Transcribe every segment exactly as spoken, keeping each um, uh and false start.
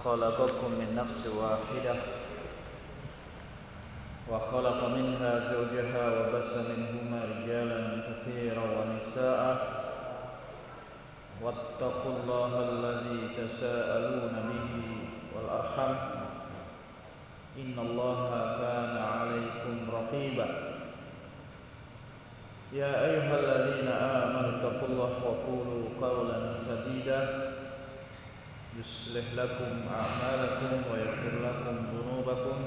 خلقكم من نفس واحدة وخلق منها زوجها وبث منهما رجالا كثيرا ونساء واتقوا الله الذي تساءلون به والأرحام إن الله كان عليكم رقيبا يا أيها الذين آمنوا اتقوا الله وقولوا قولا سديدا يصلح لكم أعمالكم ويغفر لكم ذنوبكم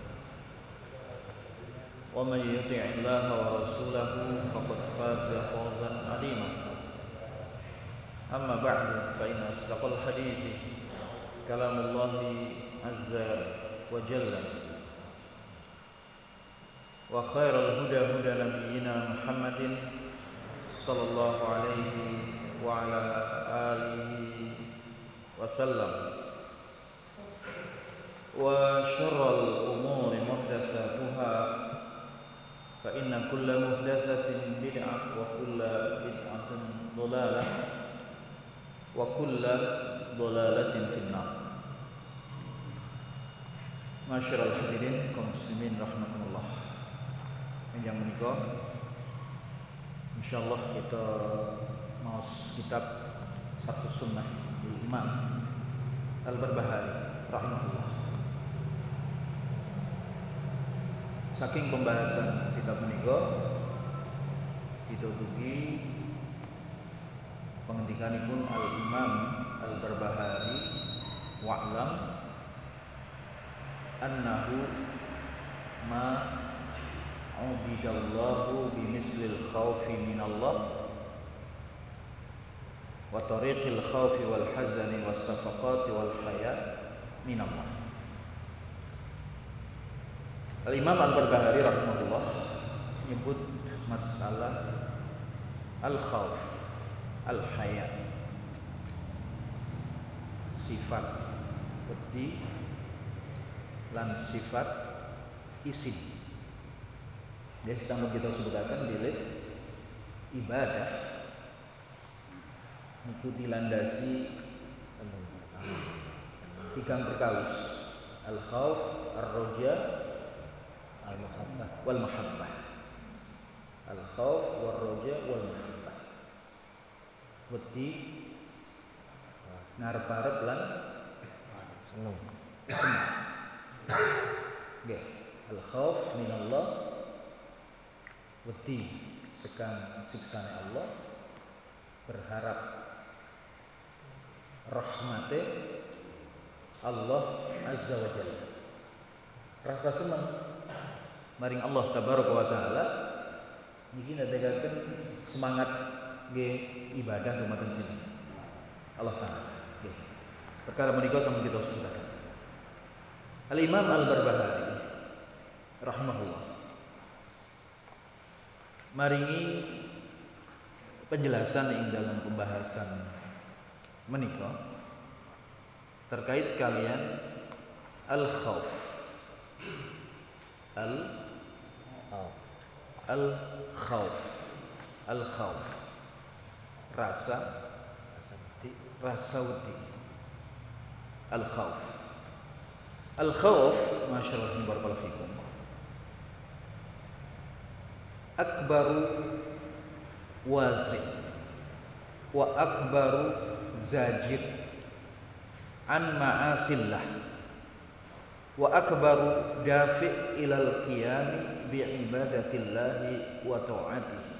ومن يطع الله ورسوله فقد فاز فوزا عظيما أما بعد فإن أصدق الحديث كلام الله عز وجل وخير الهدى هدى نبينا محمد صلى الله عليه وعلى آله وسلم وشر الأمور محدثاتها فإن كل محدثة بدعة وكل بدعة ضلالة وكل ضلالة في النار. Masyarul hadirin kaum muslimin rahimakumullah. Yang menika insyaallah kita maos kitab Satu Sunnah Imam Al-Barbahari rahimahullah. Saking pembahasan kitab menika ditutupi pengendikanipun Al-Imam Al-Barbahari wa'lam annahu ma ubidallahu bimislil khawfi minallah wa tariqil khawfi wal hazani was safaqati wal haya minallah. Al-Imam Al-Barbahari rahimahullah menyebut masalah al-khawf, al-haya, sifat wedi lan sifat isim. Jadi sama kita sebutkan bilih ibadah itu dilandasi tiga perkawis: al-khauf, ar-raja, al-mahabbah wal mahabbah. Al-khauf wal raja wal mahabbah. Wedi ngarep-arep lan seneng. Nggih, al-khauf minallah, wedi sekang siksane Allah, berharap rahmate Allah azza wa jalla. Rasa seneng maring Allah tabaraka wa taala niki ndadegaken semangat nggih ibadah dumateng sinten Allah taala. Nggih. Perkara menika sampun kita sebutaken. Al-Imam Al-Barbahari rahimahullah maringi penjelasan ing dalam pembahasan menika terkait kalian al-khauf. Al al-khauf. Al-khauf. Rasa rasa wedi. Al-khauf. Al-khauf, masyaallah barakallahu fikum. Akbaru wazi wa akbaru zajir an ma'asillah wa akbaru dafi' ilal qiyam bi ibadatillahi wa ta'atihi.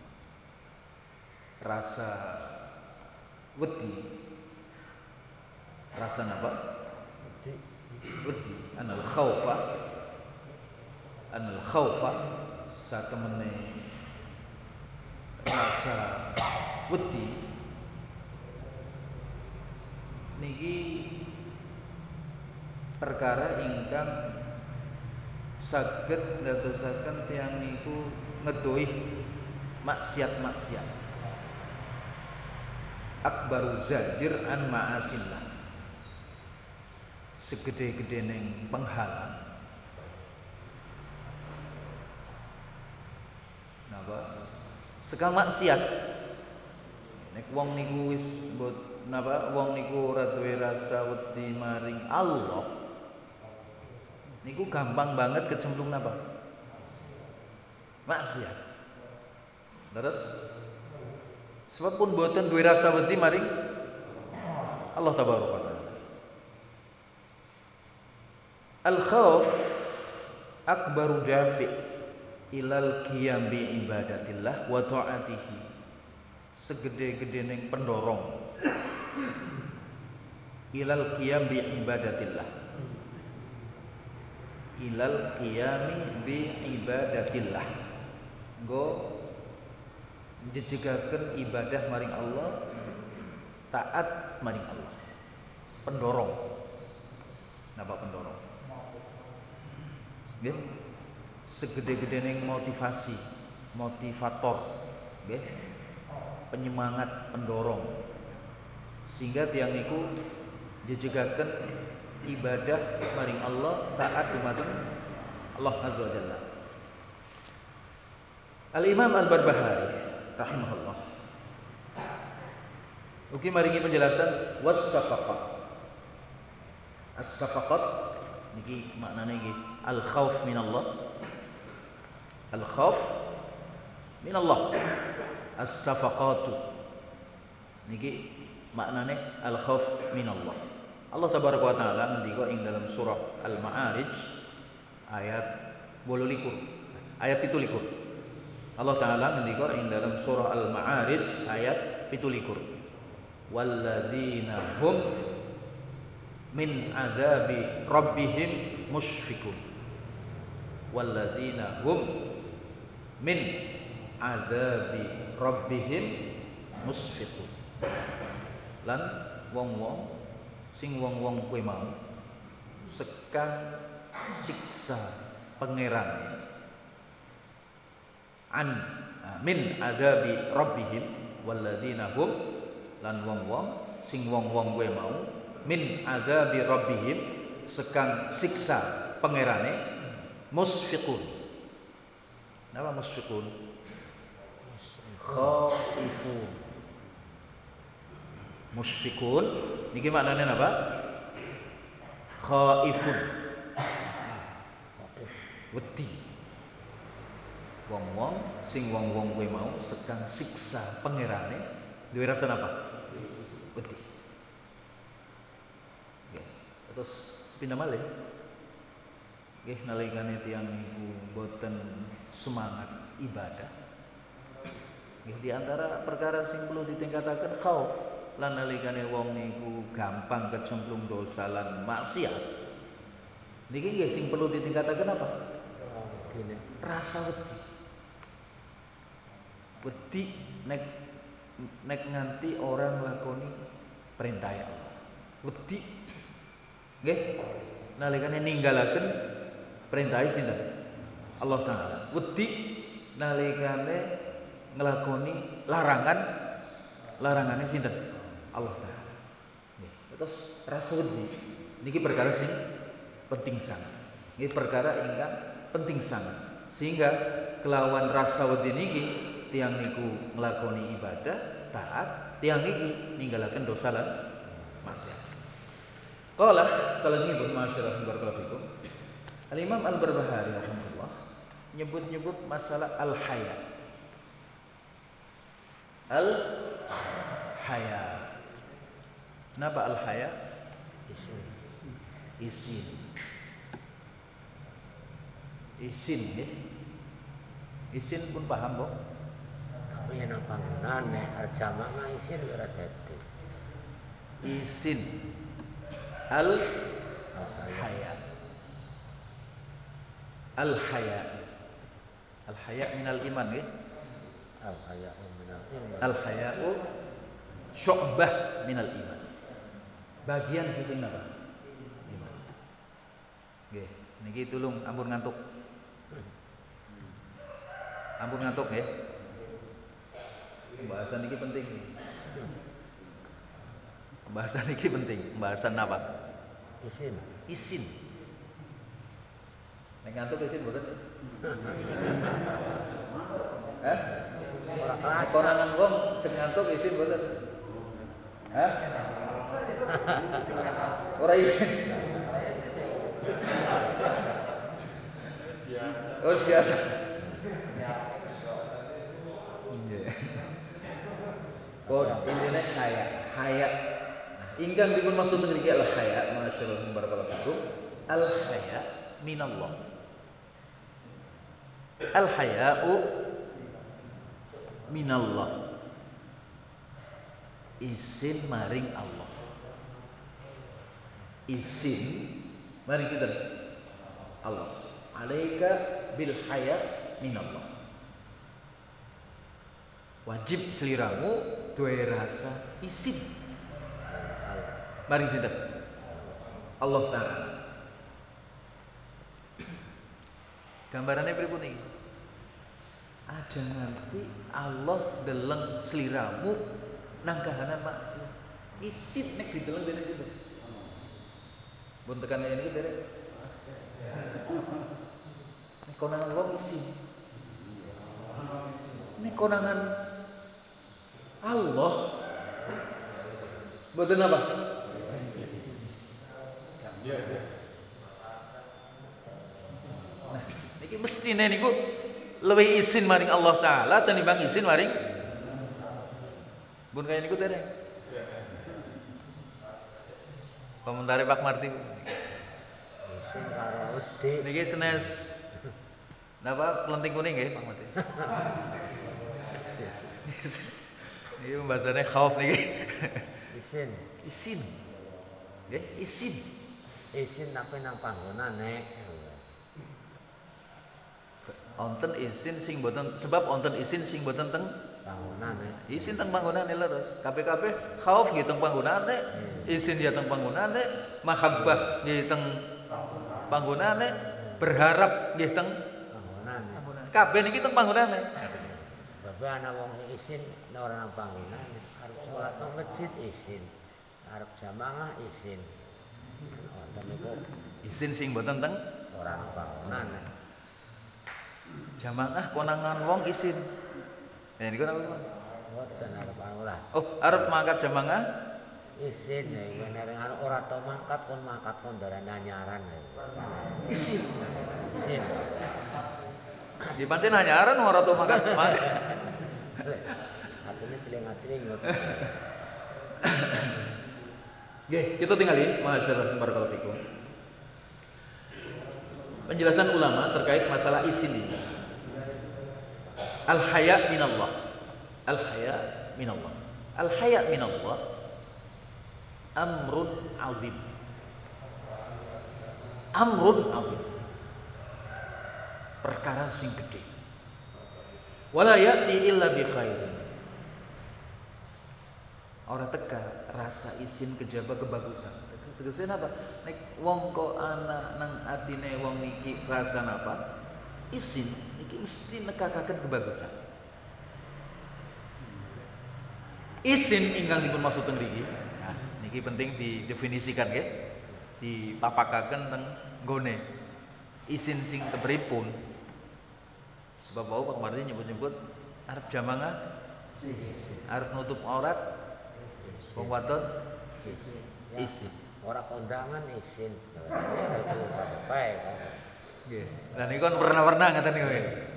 Rasa wedi, rasa apa? Wedi, wedi. Anal khaufa, anal khaufa satemene rasa wedi niki perkara ingkang saged ndadosaken tiyang niku ngedohi maksiat-maksiat. Akbaru zajir an ma'asillah, segede-gedening penghalang napa sekang maksiat Nek wong niku wis mbot napa wong niku ora duwe rasa wedi maring Allah, niku gampang banget kecemplung napa? Maksiat. Terus sebab pun boten duwe rasa wedi maring Allah tabaraka wa taala. Al-khauf akbaru dafi ilal qiyam bi ibadatillah wa ta'atihi. Segede-gedene pendorong ilal qiyam bi ibadatillah. Ilal qiyami bi ibadatillah. Nggo njejegaken ibadah maring Allah, taat maring Allah. Pendorong. Napa pendorong? Nggih. Segede-gedene motivasi, motivator, nggih. Penyemangat, pendorong. Sehingga tiang niku jejegaken ibadah maring Allah, taat dumateng Allah azza wa jalla. Al-Imam Al-Barbahari rahimahullah ugi maringi penjelasan was-safaqah. As-safaqat niki maknane nggih al-khauf minallah. Al-khauf minallah. As-safaqatu niki maknane al-khauf minallah. Allah tabaraka wa taala ngendika ing dalam surah Al-Ma'arij ayat wolu likur. Ayat pitu likur. Allah taala ngendika ing dalam surah Al-Ma'arij ayat pitu likur. Walladzina hum min adzabi rabbihim musyfiqun. Walladzina hum min adzabi rabbihim musyfiqun. Lan wong-wong sing wong-wong kuwi mau sekang siksa pangeran an min adzabi rabbihim walladzina hum lan wong-wong sing wong-wong kuwi mau min adzabi rabbihim sekang siksa pangerane musfiqun. Napa musfiqun? Khaifun. Musfiqun niki maknane napa? Khaifun. Wedi. Wong-wong sing wong-wong kuwi mau sekang siksa pangerane duwe rasa napa? Wedi. Nggih. Terus sepindah malih nggih nalikane tiyang niku boten semangat ibadah. Nggih di antara perkara sing perlu ditingkataken khauf lan nalikane wong niku gampang kecemplung dosa lan maksiat. Niki nggih sing perlu ditingkataken apa? Rasa wedi. Wedi nek nek nganti orang nglakoni perintah Allah. Wedi nggih nalikane ninggalaken perintah sinten? Allah taala. Wedi nalikane nglakoni larangan larangane sinten? Allah taala. Nggih. Terus rasa wedi niki perkara sing penting sangat. Niki perkara ingkang penting sangat. Sehingga kelawan rasa wedi niki tiang niku nglakoni ibadah taat, tiang niki ninggalaken dosa lan maksiat. Qala salajengipun masyarah barakallahu fikum. Al-Imam Al-Barbahari rahimahullah nyebut-nyebut masalah al-haya. Al-haya. Napa al-haya? Isin. Isin. Isin nggih. Isin pun paham, Bok? Tapi yen panggonane al-jamak mah isin ora dadi. Isin. Al-haya. Al-haya. Al-haya minal iman nggih. Al-haya minal iman. Al-haya'u syu'bah minal iman. Bagian saking napa? Iman. Nggih, niki tulung ampun ngantuk. Ampun ngantuk nggih. Pembahasan niki penting. Pembahasan niki penting. Pembahasan apa? Isin. Isin. Nek ngantuk isin mboten? Eh? Ora kelas. konangan wong sing ngantuk isin mboten? Hah? Ora isin. Oh, biasa. Nggih. Kok intine haya, haya. Ingkang dipun maksud ngriki al haya, masyaallah barakallahu fikum. Al haya minallah. Al haya'u minallah. Isin maring Allah. Isin maring sinten? Allah. Alaika bil haya minallah. Wajib seliramu duwe rasa isin maring sinten? Allah Ta'ala. Gambarannya pripun iki? Aja nganti Allah deleng sliramu nang kahanan maksiat. Isin nek dideleng dene sinten? Pun tekan yen iki derek. Nek konangan wong isin. Nek konangan Allah mboten apa? Nah, niki mestine niku luwih isin maring Allah Ta'ala tinimbang isin maring pun kaya niku dereng. Komentare Pak Marti. Isin karo wedi. Niki senes napa kelenting kuning nggih Pak Marti. Niki pembahasannya khauf niki. Isin. Isin. Nggih, isin. Isin tapi nang panggonane. Onten isin sing boten sebab onten isin sing boten teng panggonane. Isin teng panggonane leres. Kabeh-kabeh khauf nggih teng panggonane, isin ya teng panggonane, mahabbah nggih teng panggonane, berharap nggih teng panggonane. Kabeh niki teng panggonane. Babe ana wong isin nek ora nang panggonane, arep salat nang masjid isin. Arep jamaah isin. Wonten niku isin sing boten teng ora nang panggonane. Jamaah konangan wong isin. Ya niku napa? Mboten arep ora. Oh, arep mangkat jamaah isin nek nek ora tau mangkat kon mangkat kon darane anyaran. Isin. Isin. Di pancen anyaran ora tau mangkat. Atine ciling-ciling ngoten. Nggih, kita tinggalin masyaallah barakallahu fikum. Penjelasan ulama terkait masalah isin ini. Al-haya minallah. Al-haya minallah. Al-haya minallah amrun azim. Amrun azim. Perkara sing gede. Wala yati illa bi khairin. Ora teka rasa isin kejaba kebagusan. Tegese napa? Nek wong kok ana nang atine wong niki rasa napa? Isin niki mesti nekakaken kebagusan. Isin ingkang dipun maksud teng mriki. Nah, niki penting didefinisikan nggih. Dipapakaken teng nggone. Isin sing kepripun? Sebab wau Pak Mardi nyebut-nyebut arep jamaah isin. Arep nutup aurat wong wadon isin. Ora kondangan isin. Itu bae. Nggih. Lah niku kan warna-warna ngaten niku.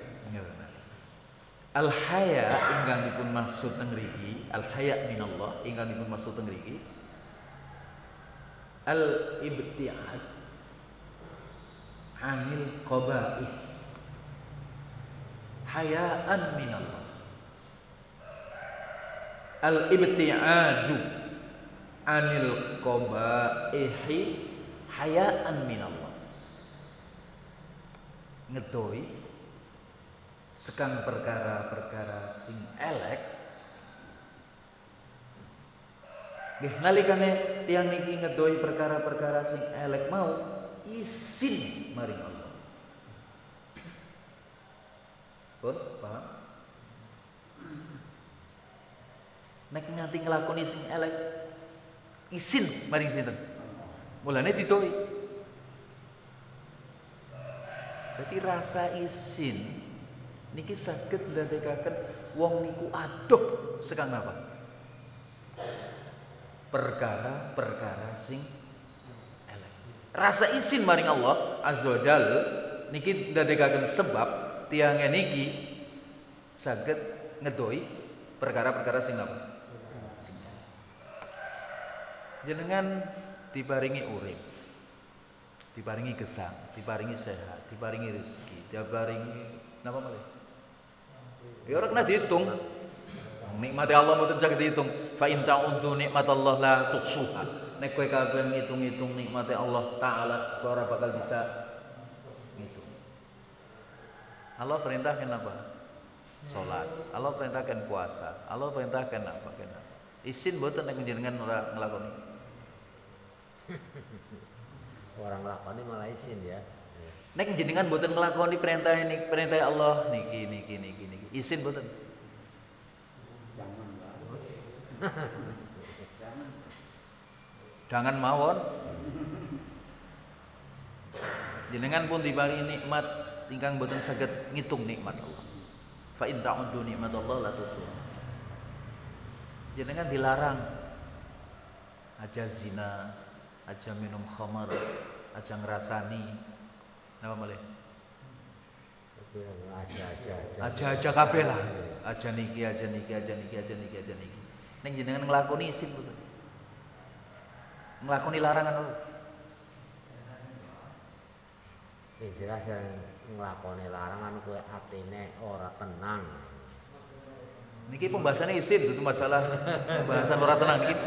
Al haya ingkang dipun maksud teng mriki, al haya minallah ingkang dipun maksud teng mriki al ibtiad anil qaba'ih. Hayaan minallah. Al ibtiadu anil qabaihi hayaan minallah. Ngedoi sekang perkara-perkara sing elek. Nggih nalikane tiyang niki ngedoi perkara-perkara sing elek mau isin maring Allah. Pun paham? Nek nganti nglakoni sing elek isin maring sinten? Mulane didoi. Jadi rasa isin niki saged ndadekaken wong niku adoh sekang napa? Perkara-perkara sing elek. Rasa isin maring Allah Azza wa Jal niki ndadekaken sebab tiange niki saged ngedoi perkara-perkara sing napa? Sing elek. Jenengan diparingi urip, diparingi gesang, diparingi sehat, diparingi rezeki, diparingi napa malih? Ya ora kena dihitung. Nikmate Allah mboten saged dihitung. Fa in ta'uddu nikmatallah la tuhsuha. Nek kowe kabeh ngitung-ngitung nikmate Allah taala ora bakal bisa ngitung. Allah perintahkan apa? Salat. Allah perintahkan puasa. Allah perintahkan apa? Kenapa? Isin mboten nek njenengan ora nglakoni. Orang lakoni malah isin ya. Nek jenengan mboten nglakoni perintah ini, perintah Allah niki niki niki niki. Isin mboten? Jangan. Jangan. Jangan mawon. Jenengan pun diparingi nikmat ingkang mboten saged ngitung nikmat Allah. Fa in ta'uddu nikmatallah la tuhsuha. Jenengan dilarang aja zina, aja minum khamar, aja ngrasani. Napa malih? Aja aja aja. Aja aja kabeh lah. Aja niki, aja niki, aja niki, aja niki, aja niki. Ning jenengan nglakoni isin mboten? Nglakoni larangan Allah. Sing jelas yang nglakoni larangan kuwi atine ora tenang. Niki pembahasannya isin itu masalah pembahasan ora tenang niki.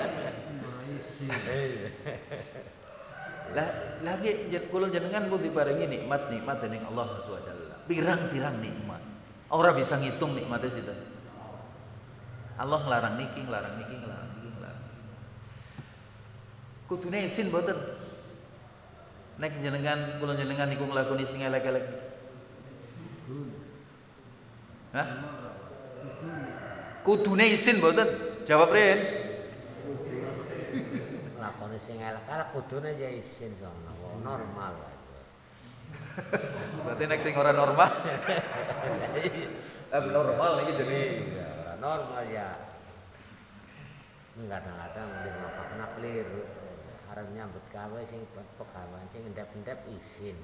Lah lagi kula jenengan pun diparingi nikmat-nikmat dening Allah Subhanahu wa taala. Pirang-pirang nikmat. Ora bisa ngitung nikmate sinten. Allah nglarang niki, nglarang niki, nglarang niki, nglarang. Kudune isin mboten. Nek jenengan kula jenengan niku nglakoni sing elek-elek. Hah? Kudune isin mboten? Jawab Ren. Lakoni sing elek-elek kudune ya isin sono normal aja. Berarti nek sing ora normal. Abnormal iki jadi iya, ora normal ya. Kadang-kadang mending apa kena keliru. Arep nyambut gawe sing pegawean sing endap-endap isin.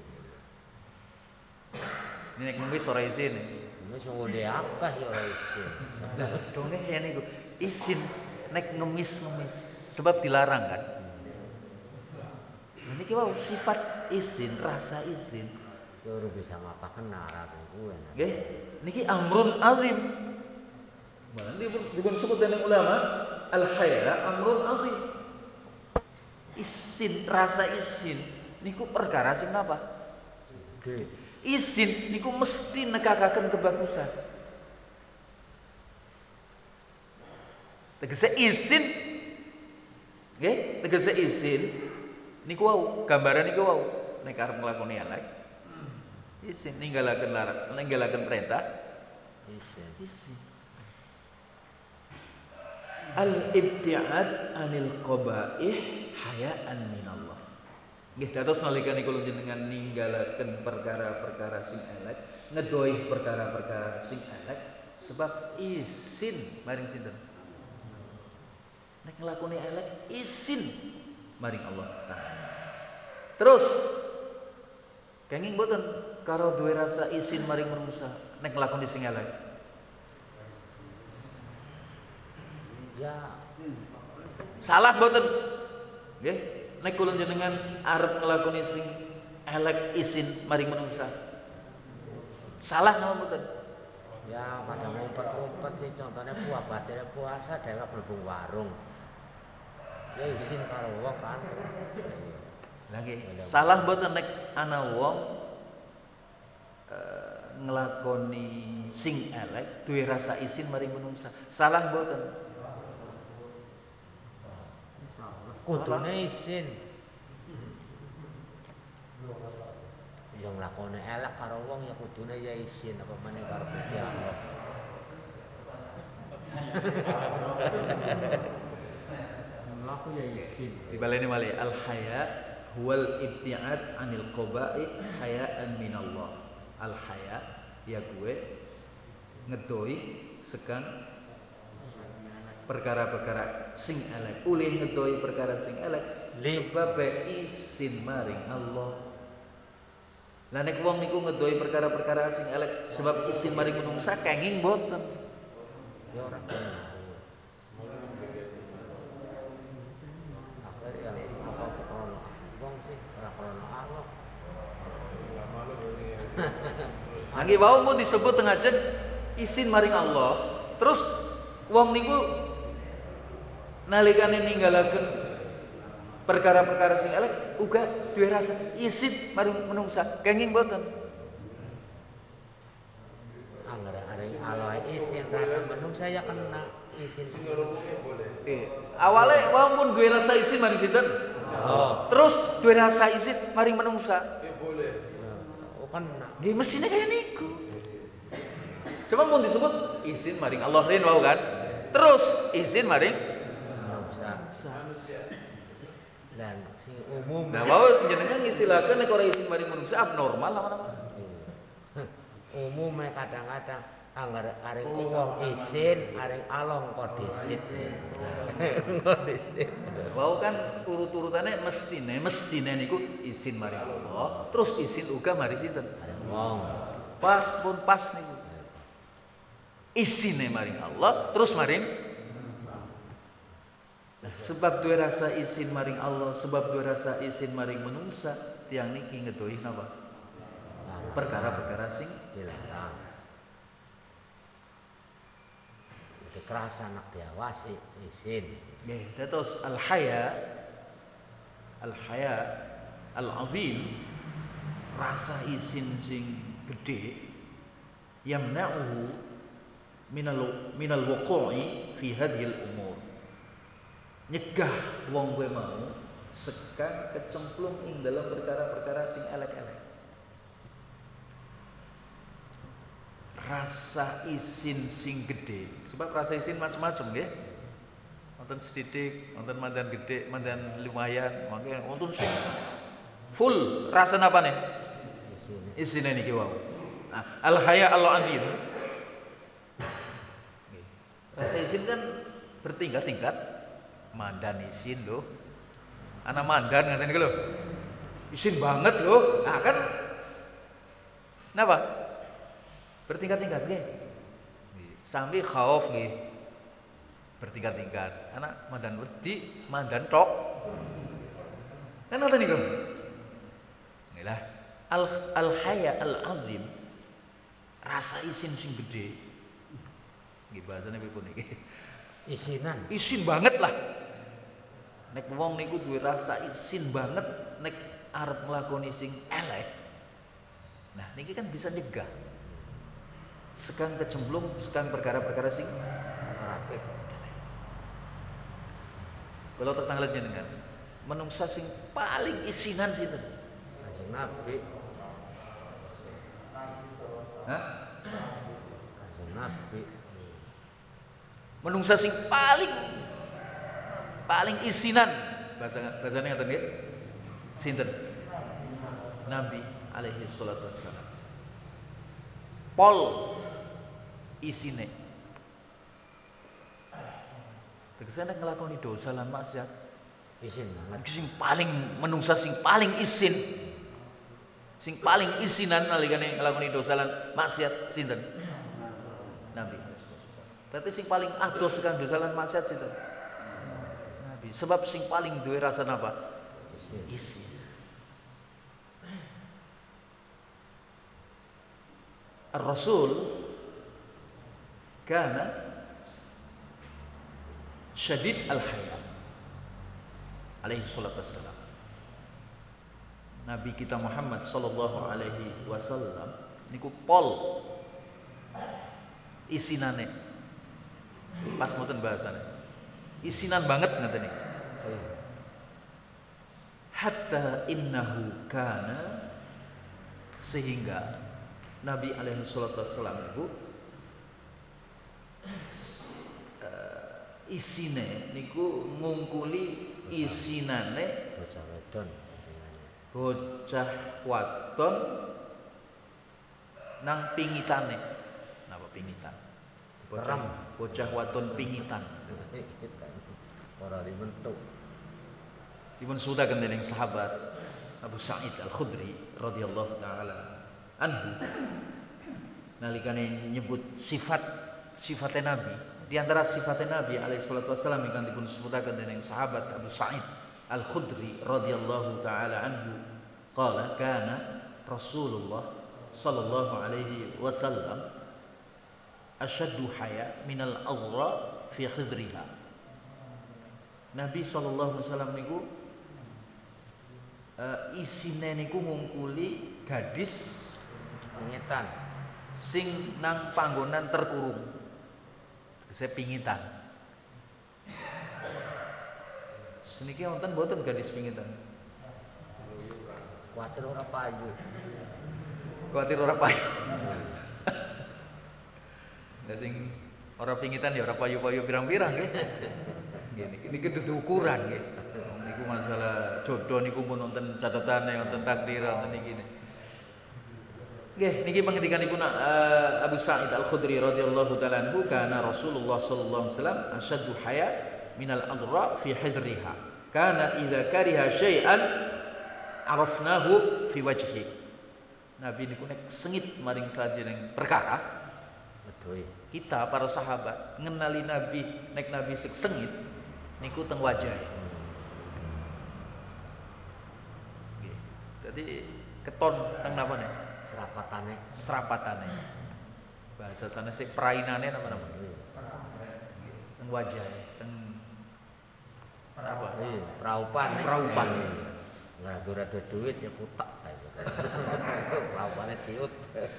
Ini nek ngemis ora isin. Wis ngene akeh ya ora isin. Lah donge ya niku isin nek ngemis-ngemis sebab dilarang kan. Niki wae sifat isin, rasa isin. Ya ora bisa ngapaken arep kuwi. Nggih, niki amrun azim. Mana dipun sebut dening ulama al-haya amrun azim. Isin, rasa isin niku perkara sing napa? Gede. Isin niku mesti nekakaken kebagusan. Tegese isin nggih, tegese isin niku wau, gambaran niku wau nek arep nglakoni elek. Isin ninggalaken larang, ninggalaken perintah. Isin. Isin. Al-ibtiad anil qabaih hayaan minallah. Nggih dados nalika niku jenengan ninggalaken perkara-perkara sing elek, ngedoi perkara-perkara sing elek sebab isin maring sinten? Nek nglakoni elek isin maring Allah Taala. Terus kenging mboten karo duwe rasa isin maring manungsa nek nglakoni sing elek. Ya Salah mboten? Nggih, nek kula jenengan arep nglakoni sing elek isin maring manungsa. Salah napa mboten? ya pada ngumpet-ngumpet sih contohnya buah batere puasa dhewek mlebu warung. Ya isin karo wong kan. Lah nggih, salah mboten nek ana wong e, nglakoni sing elek duwe rasa isin maring manungsa. Salah mboten? Kudune isin. Yang nglakoni elek karo wong ya kudune ya isin apa meneh karo Gusti Allah. Mlaku ya isin. Dibaleni malih al haya huwal ibtiad anil qaba'i hayaan minallah. Al haya ya gue ngedoi sekang perkara-perkara sing elek. Ulih ngedoi perkara sing elek sebab izin maring Allah. Lah nek wong niku ngedoi perkara-perkara sing elek sebab izin maring menungsa kenging boten. Ya ora kena. Akhir yang apa krono wong sih ora krono Allah. Nggih wau mun disebut teng ajeng izin maring Allah. Terus wong niku nalikane ninggalaken perkara-perkara sing elek uga duwe rasa izin maring menungsa kenging boten. Anggere areng Allah izin rasa menungsa ya kena izin sing boleh. Eh, awale wong pun duwe rasa izin maring sinten? Oh. Terus duwe rasa izin maring menungsa. Ya boleh. Oh kena. Nggih mestine kaya niku. Sebab mun disebut izin maring Allah rin wau kan. Terus izin maring menungsa. Dan sing umum. Nah, wau jenengan ngistilahkeun nek ora izin maring menungsa abnormal lama-lama. Umume kadang-kadang anggar areng wong izin, areng along kok disit. Kok disit. Wau kan urut-urutane mestine, mestine niku izin maring Allah, terus izin uga maring sinten? Areng wong. Pas pun pas niku. Izine maring Allah, terus maring nah, sebab duwe rasa izin maring Allah, sebab duwe rasa izin maring menungsa, tiyang niki ngedoi napa? Perkara-perkara sing dilarang. Dikerasa anak diawasi izin. Nggih, dados al-haya al-haya al-azim rasa izin sing gedhe yamna'uhu minal minal wuqu'i fi hadhil umur. Nyegah wong kowe mau sekang kecemplung ing dalam perkara-perkara sing elek-elek. Rasa izin sing gede, sebab rasa izin macam-macam nggih. Wonten sedidik, wonten mandan gede, mandan lumayan, mangke wonten sing full rasa napa nih? Izin. Izine niki wau. Nah, al haya Allah azim. Rasa izin kan bertingkat-tingkat. Mandan izin loh. Anak mandan ngaten niku lho. Izin banget loh. Nah kan napa? Bertingkat-tingkat nggih. Sambil khauf nggih. Bertingkat-tingkat. Anak mandan wedi, mandan tok. Kan ngoten niku. Inilah al al haya al azim. Rasa izin sing gede. Nggih bahasane pripun iki? Isinan. Izin banget lah. Nek wong niku duwe rasa izin banget nek arep nglakoni sing elek. Nah, niki kan bisa nyegah. Sekang kecemplung, sekang perkara-perkara sing apik. Kalau tetangga jenengan, menungsa sing paling isinan sinten? Kanjeng Nabi. Hah? Kanjeng Nabi. Menungsa sing paling paling isinan bahasa bahasane ngaten nggih. Sinten? Nabi alaihi salatu wassalam. Pol isine. Tegese nek nglakoni dosa lan maksiat Izin banget. sing paling menungsa sing paling isin. Sing paling isinan nalikane nglakoni dosa lan maksiat sinten? Nabi alaihi salatu wassalam. Berarti sing paling adoh sekang dosa lan maksiat sinten? Nabi. Sebab sing paling duwe rasa napa? Izin. Isin. Ar-Rasul kana syadid al-haya alaihi salatu wassalam. Nabi kita Muhammad sallallahu alaihi wasallam niku pol isinane. Pas mboten bahasane. Isinan banget ngaten iki. Hatta innahu kana sehingga Nabi alaihi salatu wassalam niku uh, isine niku ngungkuli isinane bocah wedon bocah wadon nang pingitane. Napa pingitan. Keram. Bocah, bocah wadon pingitan. Ora dibentuk. Dipun sutaken dening sahabat Abu Sa'id Al-Khudri radhiyallahu taala anhu nalikane nyebut sifat sifatnya Nabi. Di antara sifatnya Nabi alaihi salatu wasallam ingkang dipun sebutaken dening sahabat Abu Sa'id Al-Khudri radhiyallahu taala anhu qala kana Rasulullah sallallahu alaihi wasallam asyaddu haya minal awra fi khidriha. Nabi sallallahu alaihi wasallam niku uh, isine niku ngungkuli gadis Pingitan. sing nang panggonan terkurung. Saya pingitan. Seniki wonten mboten gadis pingitan? Kuatir ora payu. Kuatir ora payu. Lah sing ora pingitan ya ora payu-payu pirang-pirang nggih. Nggih niki dudu ukuran nggih. Niku masalah jodoh niku pun wonten catetane, wonten takdir wonten niki. Nggih, niki pangendikanipun uh, Abu Sa'id Al-Khudri radhiyallahu taala anhu kana Rasulullah sallallahu alaihi wasallam asyaddu haya minal adra fi hidriha. Kana idza kariha syai'an arafnahu fi wajhi. Nabi niku nek sengit maring sajening perkara, Betul. kita para sahabat ngenali Nabi nek Nabi sek sengit niku teng wajahe. Nggih. Dadi keton teng napa nek? Serapatane. Serapatane. Bahasa sana sih prainane napa-napa? Teng wajahe, teng apa? Iya, praupan. Praupan. Rada-rada duit ya putak aja. Praupane ciut.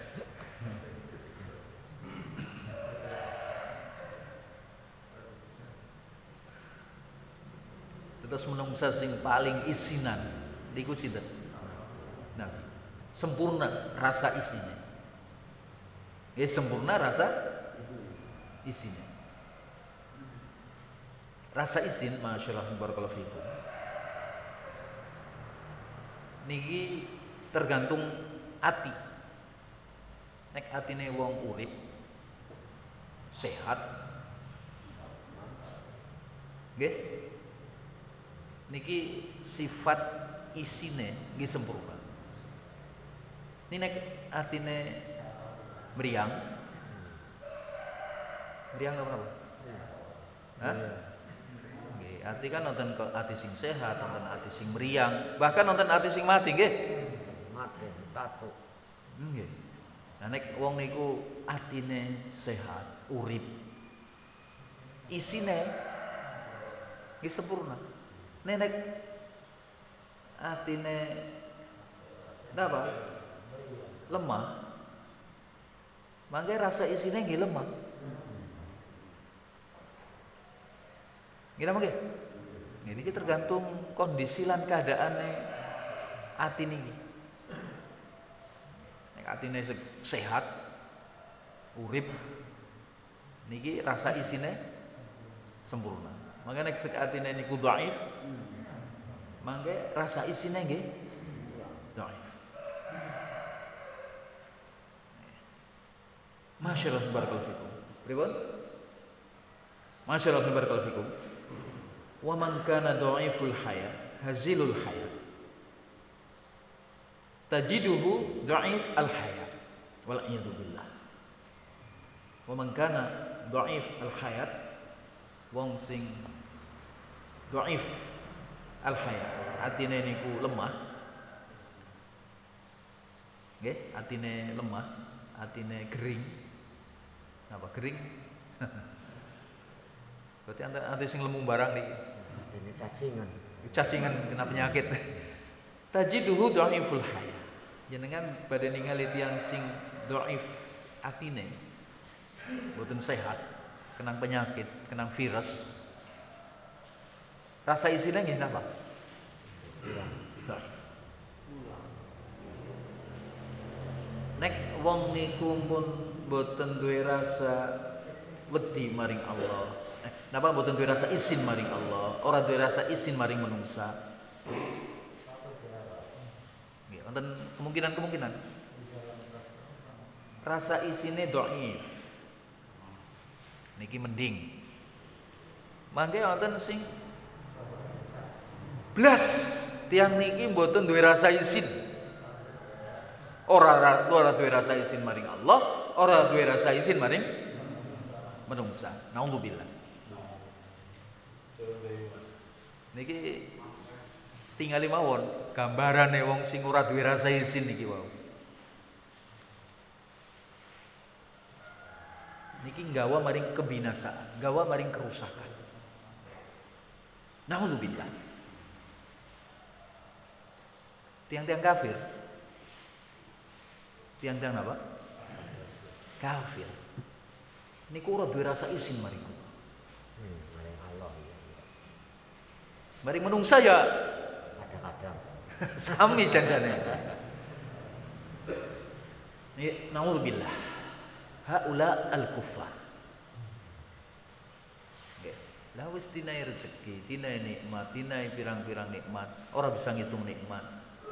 Terus menungsa sing paling isinan niku sinten? Nabi. Sempurna rasa isinya. Ya sempurna rasa isinya. Rasa isin masyaallah barakallahu fikum. Niki tergantung ati. Nek atine wong urip sehat. Nggih. Niki sifat isine nggih sempurna. Ini nek atine meriang. Meriang apa apa? Hah? Nggih, ati kan nonton ati sing sehat, nonton ati sing meriang, bahkan nonton ati sing mati nggih. Mati tato. Nggih. Nah nek wong niku atine sehat, urip. Isine nggih sempurna. Nek atine napa? Lemah. Mangke rasa isine nggih lemah. Nggih napa nggih? Nggih niki tergantung kondisi lan keadaane ati niki. Nek atine sehat, urip niki rasa isine sempurna. Mangke nek atine niku dhaif, mangke rasa isine nggih dhaif. Masyaallah barakallahu fikum. Pripun? Masyaallah barakallahu fikum. Wa man kana dhaiful haya, hazilul haya. Tajiduhu dhaif al haya. Wal iyadu billah. Wa man kana dhaif al hayat, wong sing dhaif al haya, atine niku lemah. Nggih, atine lemah, atine gering. Napa gering? Berarti ati sing lemu barang niki. Ini cacingan. Cacingan kena penyakit. Tajiduhu dhaiful haya. Jenengan badhe ningali tiyang sing dhaif atine. Mboten sehat, kena penyakit, kena virus. Rasa isine nggih napa? Dhaif. Nek wong niku pun mboten duwe rasa wedi maring Allah. Eh, napa mboten duwe rasa isin maring Allah, ora duwe rasa isin maring manungsa. Nggih, wonten kemungkinan-kemungkinan. Rasa isine dhaif. Niki mending. Mangke wonten sing blas tiang niki mboten duwe rasa isin. Ora ora duwe rasa isin maring Allah, ora duwe rasa isin maring menungsa. Naudzubillah. Niki tinggal mawon gambarane wong sing ora duwe rasa isin niki wau. Niki nggawa maring kebinasaan, nggawa maring kerusakan. Naudzubillah. Tiang-tiang kafir. Tiang-tiang apa? Kafir. Niku ora duwe rasa isin maring Allah. Hmm, maring Allah iya iya. Maring menungsa ya Kadang-kadang sami janjane. Ni naudzubillah. Haula al-kuffar. Nggih. Lah wis dinae rezeki, dinae nikmat, dinae pirang-pirang nikmat, ora bisa ngitung nikmat.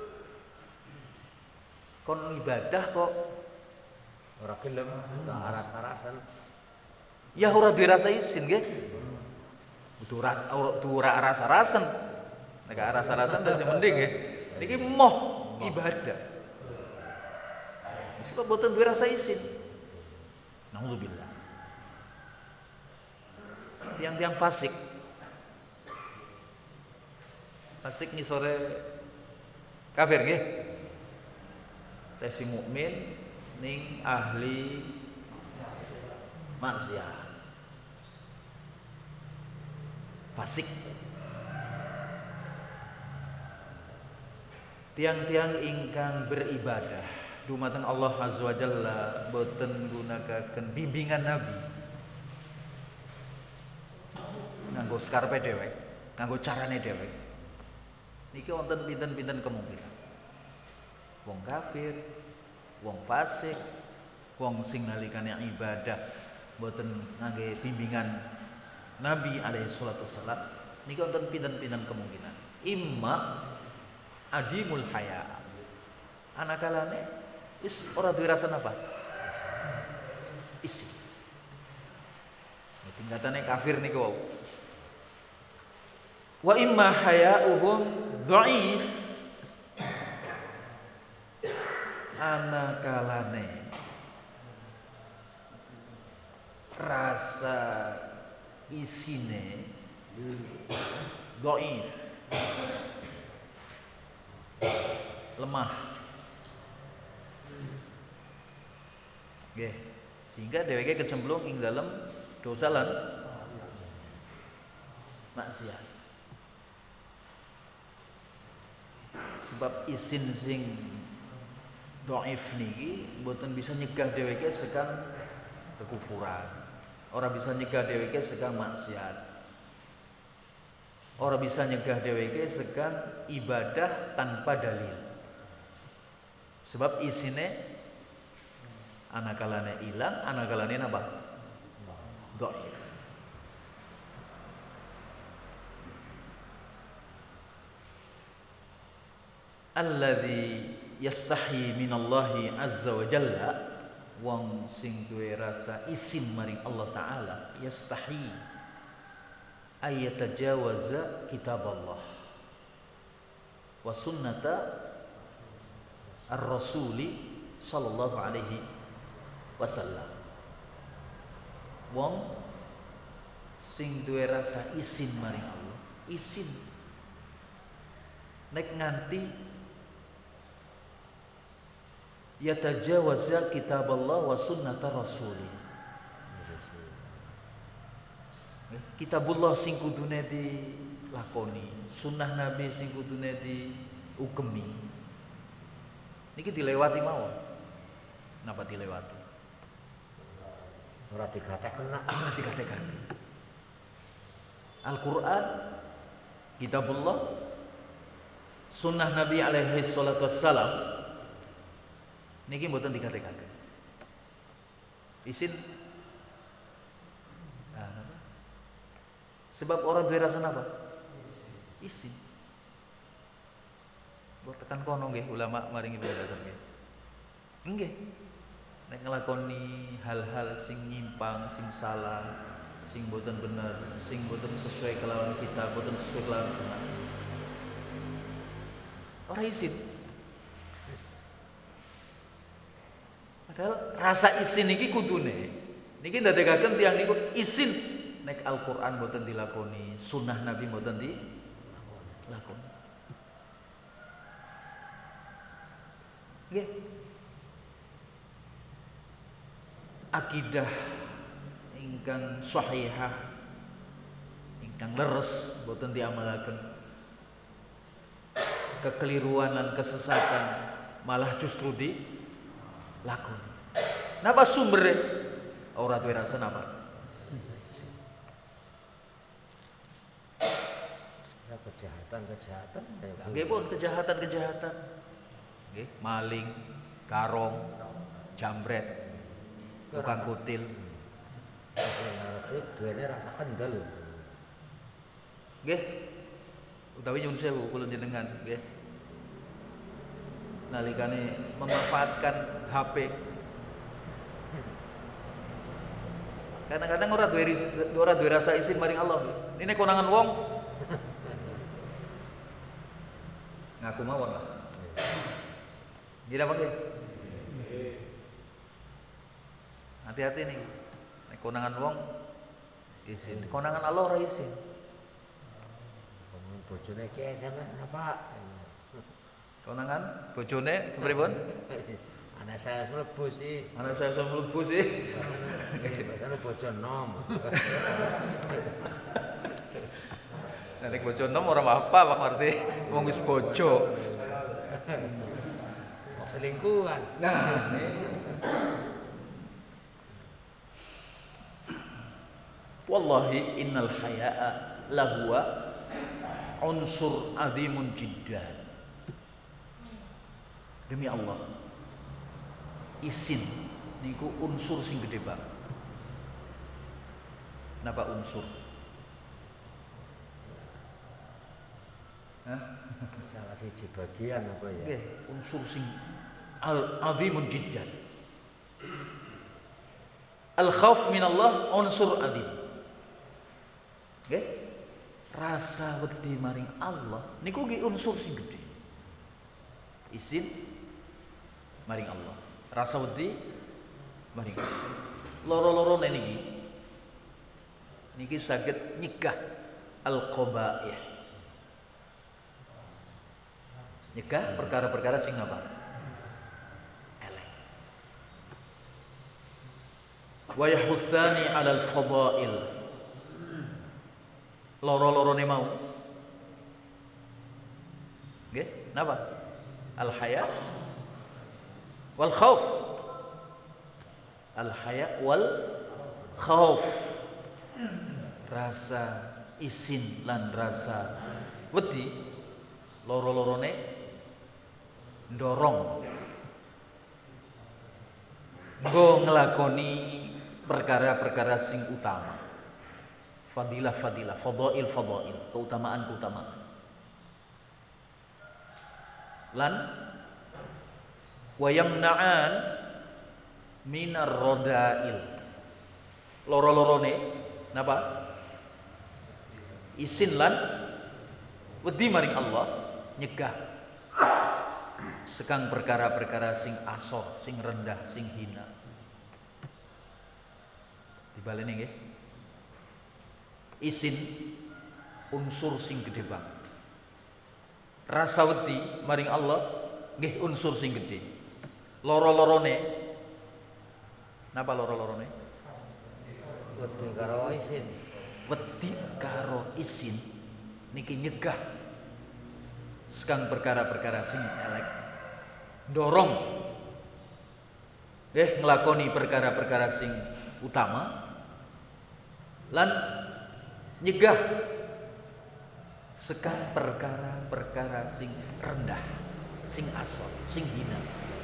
Kon ibadah kok ora gelem, ora aras-arasan. ya ora duwe rasa isin nggih. Kudu ras ora aras-arasen. Nek aras-arasen tasih mending nggih. Niki moh ibadah. Sebab boten duwe rasa isin. Naudzubillah. Tiang-tiang fasik. Fasik ngisore kafir nggih. Tesi mukmin ning ahli maksiat. Fasik. Tiang-tiang ingkang beribadah dumateng Allah Azza wa Jalla boten gunakaken bimbingan Nabi. Nganggo skarpe dhewek, nganggo carane dhewek. Niki wonten pinten-pinten kemungkinan. Wong kafir, wong fasik, wong sing nalikane ibadah boten ngangge bimbingan Nabi alaihi salatu wassalam. Niki wonten pinten-pinten kemungkinan. Imma adimul haya. Anakalane wis ora duwe rasa napa? Isi. Tingkatane kafir niku wau. Wa imma haya'uhum dhaif. Anakalane rasa isine dhaif. Lemah. Nggih, sehingga dheweke kecemplung ing dalam dosa lan maksiat. Sebab isin sing dhaif niki mboten bisa nyegah dheweke sekang kekufuran. Ora bisa nyegah dheweke sekang maksiat. Ora bisa nyegah dheweke sekang ibadah tanpa dalil. Sebab isine anakalane ilang, anakalane napa? Dhaif. Alladzi yastahi minallahi azza wa jalla, wong sing duwe rasa isin maring Allah taala, yastahi ayatajawaza kitab Allah wa sunnata ar-rasuli sallallahu alaihi wasallam. Wong sing duwe rasa isin maring Allah, isin nek nganti yatajawaza kitab Allah wa sunnata rasuli. Kitabullah sing kudune dilakoni, sunnah Nabi sing kudune diugemi. Niki dilewati mawon. Napa dilewati? Ora digatekna, Ora digatekake. Al-Qur'an, kitabullah, sunnah Nabi alaihi salatu wassalam niki mboten digatekake. Isin ah, sebab orang duwe rasa napa? Isin. Mbok tekan kono nggih ulama maringi penjelasan nggih. Nggih. Nek nglakoni hal-hal sing nyimpang, sing salah, sing boten bener, sing boten sesuai kelawan kita, boten sesuai kelawan sunnah. Ora izin. Padahal rasa izin niki kudune. Niki ndadekaken tiyang niku izin nek Al-Qur'an boten dilakoni, sunnah Nabi boten dilakoni. Nggih. Akidah ingkang sahihah, ingkang leres boten diamalaken. Kekeliruan dan kesesatan malah justru dilakoni. Napa sumbernya? Ora duwe rasa napa? Ya kejahatan-kejahatan. Nggih pun kejahatan-kejahatan. Nggih, maling, garong, jambret, tukang kutil. Ngarep duwene rasa kendel. Nggih. Utawi nyuwun sewu kula jenengan nggih. Nalikane memanfaatkan H P. Kadang-kadang ora duwe ora duwe rasa izin maring Allah. Ini konangan wong. Ngaku mawon lah. Nggih apa nggih? Hati-hati nih. Nek konangan wong izin, konangan Allah ora izin. Bojone ki S M S apa? Konangan bojone kepripun? Anak saya mlebu sih. Anak saya sudah mlebu sih. Biasane bojo nom. Nek bojo nom ora apa-apa Pak Marti. Wong wis bojo. Selingkuhan. Nah, wallahi innal haya'a lahuwa unsur azimun jiddan. Demi Allah, izin niku unsur sing gede banget. Napa unsur? Hah? Salah siji bagian apa ya? Nggih, unsur sing al-azimun jiddan. Al-khauf minallah unsur azim. Nggih? Rasa wedi maring Allah niku nggih unsur sing gede. Izin maring Allah. Rasa wedi maring Allah. Loro-loro niki niki saged nyegah al-qaba'ih. Nyegah perkara-perkara sing napa? Elek. Wa yahussani 'alal fadail. Loro-lorone mau. Nggih, napa? Al-haya wal khauf. Al-haya wal khauf. Rasa isin lan rasa wedi loro-lorone ndorong nggo nglakoni perkara-perkara sing utama. Fadilah-fadilah, fadail-fadail, keutamaan-keutamaan. Lan wayamna'an minar rodail. Loro-lorone napa? Isin lan wedi maring Allah, nyegah sekang perkara-perkara sing asor, sing rendah, sing hina. Dibaleni nggih. Isin unsur sing gede banget. Rasa wedi maring Allah nggih unsur sing gede. Loro-lorone napa loro-lorone? Wedi karo isin. Wedi karo isin niki nyegah sekang perkara-perkara sing elek. Dorong nggih nglakoni perkara-perkara sing utama lan nyegah sekang perkara-perkara sing rendah, sing asal, sing hina.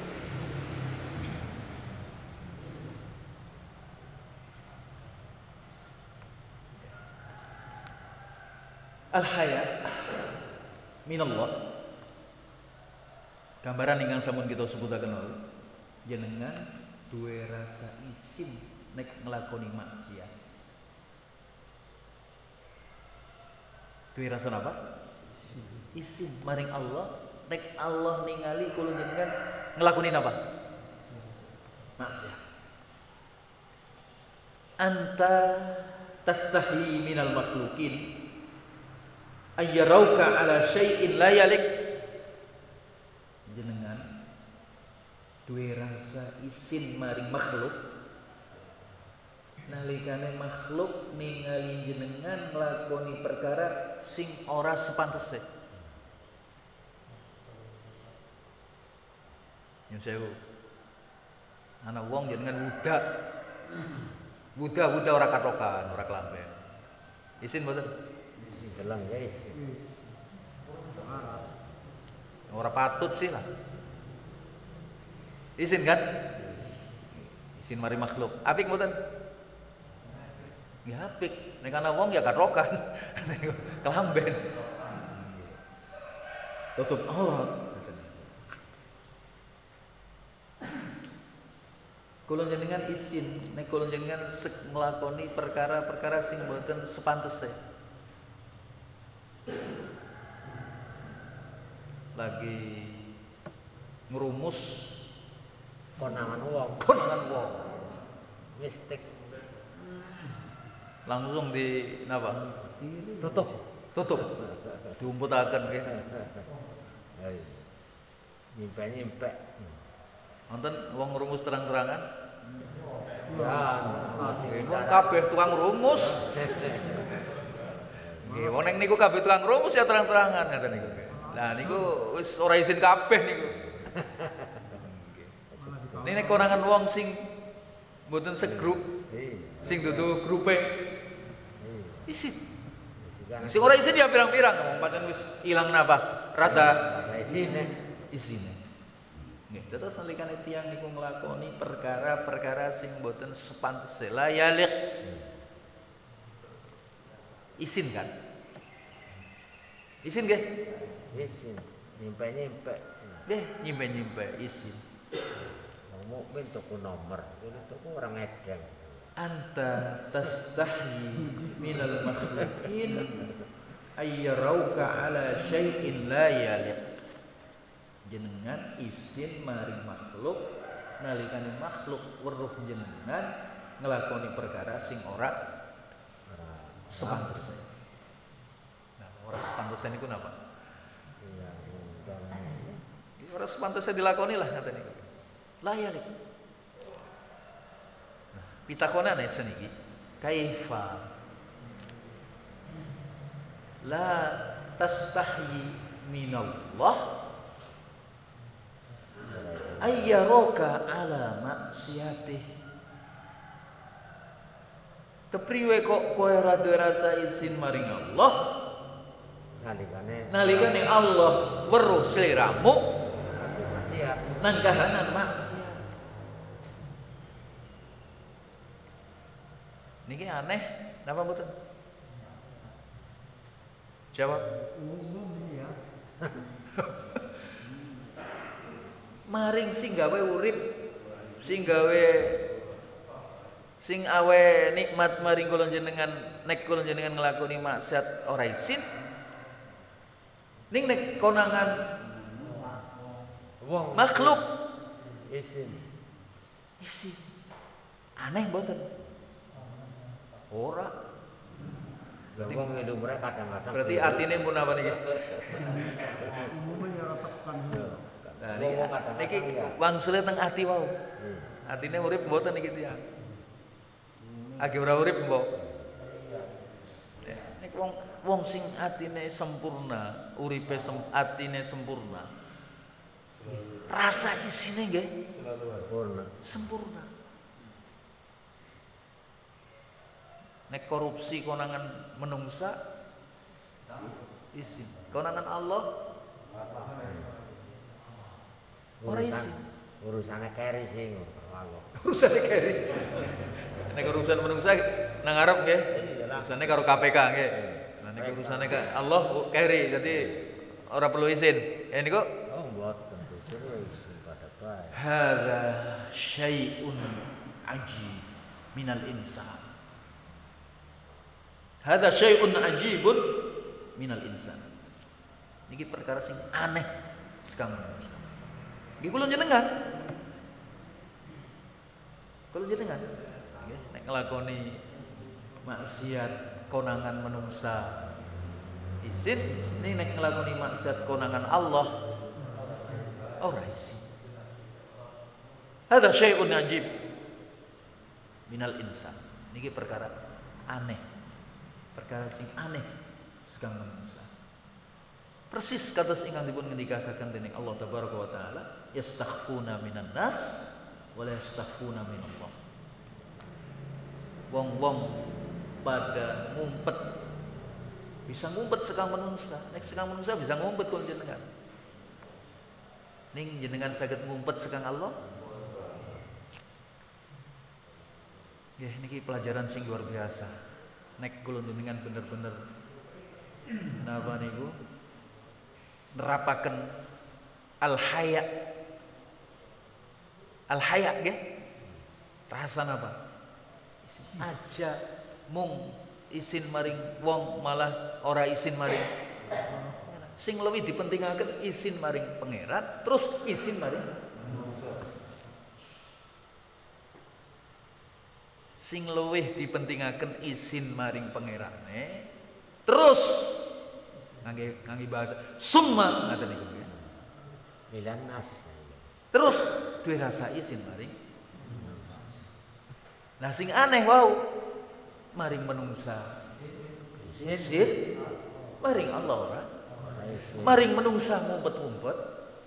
Al-haya minallah. Gambaran ingkang sampun kita sebutaken wau. Jenengan duwe rasa isin nek nglakoni maksiat. duwe rasa apa? Isin maring Allah, nek Allah ningali kula jenengan nglakoni apa? Maksiat. Anta tastahi minal makhlukin ayyarauka ala syai'in la yalik. Jenengan duwe rasa isin maring makhluk nalikane makhluk ningali jenengan nglakoni perkara sing ora sepantese. Nyun sewu. Ana wong jenengan wuda. Wuda-wuda ora katokan, ora kelamben. Isin mboten? Gelang ya isin. Ora patut sih lah. Isin kan? Isin mari makhluk. Apik mboten? Ya apik. Nek ana wong ya katokan. Kelamben. Tutup aurat. Kula jenengan isin nek kula jenengan nglakoni perkara-perkara sing mboten sepantese. Lagi ngrumus Konangan wong. konangan wong. Mistik. Langsung di napa? Tutup. Tutup. Diumpetaken nggih. Ayo. Nyimpe-nyimpe. Wonten wong ngrumus terang-terangan? Ya, Wong kabeh tukang rumus. Nggih, wong nek niku kabeh tukang rumus ya terang-terangan ngaten niku. Lah niku wis ora izin kabeh niku. Nggih. Nek konangan wong sing mboten segrup, sing dudu grupe isin. Sing ora isin ya pirang-pirang wong pancen wis ilang napa? Rasa rasa isine. Isine. Nggih, terus nalikane tiyang niku nglakoni perkara-perkara sing mboten sepantese la yaliq. Isin kan? Isin nggih? Isin. Nyimpe-nyimpe. Nggih, nyimpe-nyimpe isin. Wong mukmin tuku nomor, ini tuku orang ngedeng. Anta tastahyi minal makhlukin ayyarauka ala syai'in la yaliq. Jenengan isin maring makhluk nalikane makhluk weruh jenengan nglakoni perkara sing ora sepantese. Nah, ora sepantese niku napa? Iya, Iki ora sepantese dilakoni lah ngaten niku. La yalik. Nah, pitakonane seniki, kaifa la tastahyi minallah ayyaraka ala maksiatih. Kepriwe kok kowe ora duwe rasa isin maring Allah nalikane nalikane Allah weruh sliramu maksiat nang kahanan maksiat. Niki aneh napa mboten? Jawab. Maring sing gawe urip, sing gawe sing awe nikmat maring kula jenengan nek kula jenengan nglakoni maksiat ora isin. Ning nek konangan wong makhluk isin. isin. Aneh mboten? Ora. Lah wong ngilu mereka kadang-kadang. Berarti atine pun apa niki? Umumnya ora tekan. Nah niki niki wangsule teng ati wau. Hmm. Atine urip mboten niki tiyang. Age ora urip mbok. Nek wong wong sing atine sempurna, uripe sem, atine sempurna. Rasa isine nggih Sempurna. sempurna. Nek korupsi konangan menungsa isin. Konangan Allah ora isin. Urusane keri sih ngono. Urusane keri. Nek urusan menungsa nang ngarep nggih. Urusane karo K P K nggih. Nah nek urusane ka Allah keri, dadi ora perlu izin. Ya niku Oh mboten tutur isin pada bae. hadza syai'un ajib minal insan. Hadza syai'un ajibun minal insan. Niki perkara sing aneh sekang manusia. Nggih kula jenengan. Kula jenengan nggih nek nglakoni maksiat konangan menungsa izin, ini nek nglakoni maksiat konangan Allah ora izin. Hadza syai'un ajib minal insan. Niki perkara aneh. Perkara sing aneh sekang manusia. Persis kados ingkang dipun ngendikaken dening Allah tabaraka wa taala, yastakhfuna minan nas wa la yastakhfuna minallah. Wong-wong pada ngumpet, bisa ngumpet sekang manusia. Nek sekang manusia bisa ngumpet kula jenengan. Ning jenengan saged ngumpet sekang Allah? Nggih niki pelajaran sing luar biasa. Nek kula jenengan bener-bener napa niku nerapaken al-haya. Al-haya nggih. Rasa napa? Aja mung isin maring wong malah ora isin maring sing luwih dipentingaken isin maring pangeran terus isin maring sing luwih dipentingaken isin maring pangerane terus ngangge ngangge bahasa summa ngaten niku ya Milan nas. terus duwe rasa isin maring. Nah sing aneh wau maring menungsa isin maring Allah ora. Maring menungsa ngumpet-ngumpet.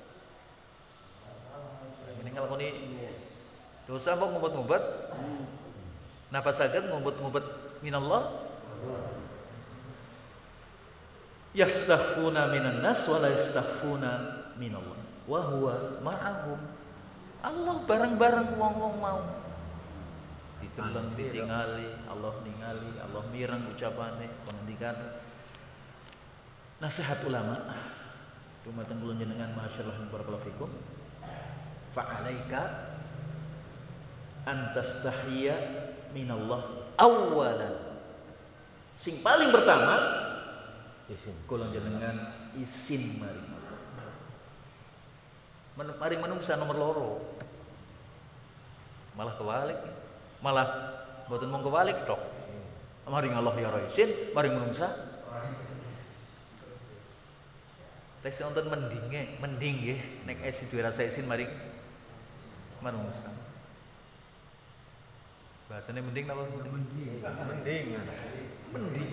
Mending nglakoni dosa apa ngumpet-ngumpet? Napa saged ngumpet-ngumpet minallah? Yastakhfuna minan nas wa la yastakhfuna minallah. Wa huwa ma'ahum. Allah bareng-bareng wong-wong mau. Diteleng ditingali, Allah ningali, Allah mireng ucapane, pengendikane. Nasihat ulama dumateng kula jenengan masyaallah barakallahu fikum. Fa'alaika an tastahiyya minallah awwalan. Sing paling pertama isin kula jenengan isin maring Allah. Maring menungsa nomor loro. Malah kebalik. Malah mboten mung kebalik tok. Maring Allah ya ora isin, maring menungsa tes wonten mendinge, mending nggih nek isin duwe rasa isin maring manungsa. Bahasane mending napa? Mending. Mending. Mending.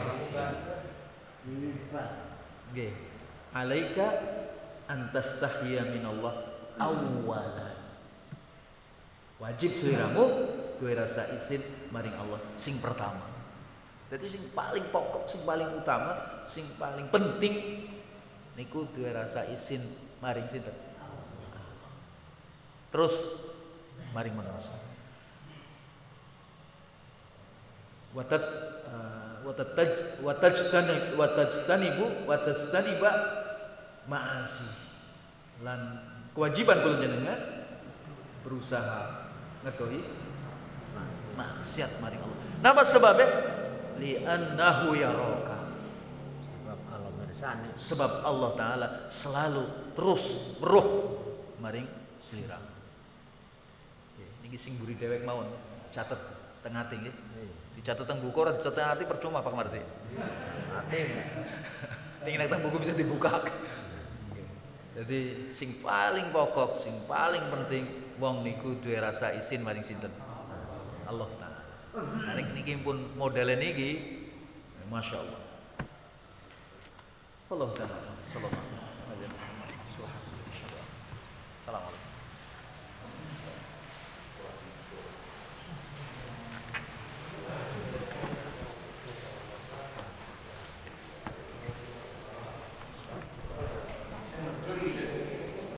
Nggih. Alaika an tastahya minallah awwalan. Wajib sliramu duwe rasa isin maring Allah sing pertama. Dadi sing paling pokok, sing paling utama, sing paling penting niku duwe rasa isin maring sinten? Terus maring manusia. Watat wataj watajtani watajtanibu watajtaniba ma'asi. Lan kewajiban kula jenengan berusaha ngedohi maksiat maring Allah. Napa sebabnya? Li'annahu yaraka. Sebab Allah mirsani. Sebab Allah taala selalu terus meruh maring slira. Nggih, niki sing mburi dhewek mawon catet teng ati nggih. Dicatet teng buku ora dicatet ati percuma Pak Marti. Ati. Ning nek teng buku bisa dibuka. Jadi sing paling pokok, sing paling penting wong niku duwe rasa isin maring sinten? Allah taala. Nah niki pun modele niki masyaallah. Allah taala sallallahu alaihi wasallam. Assalamualaikum.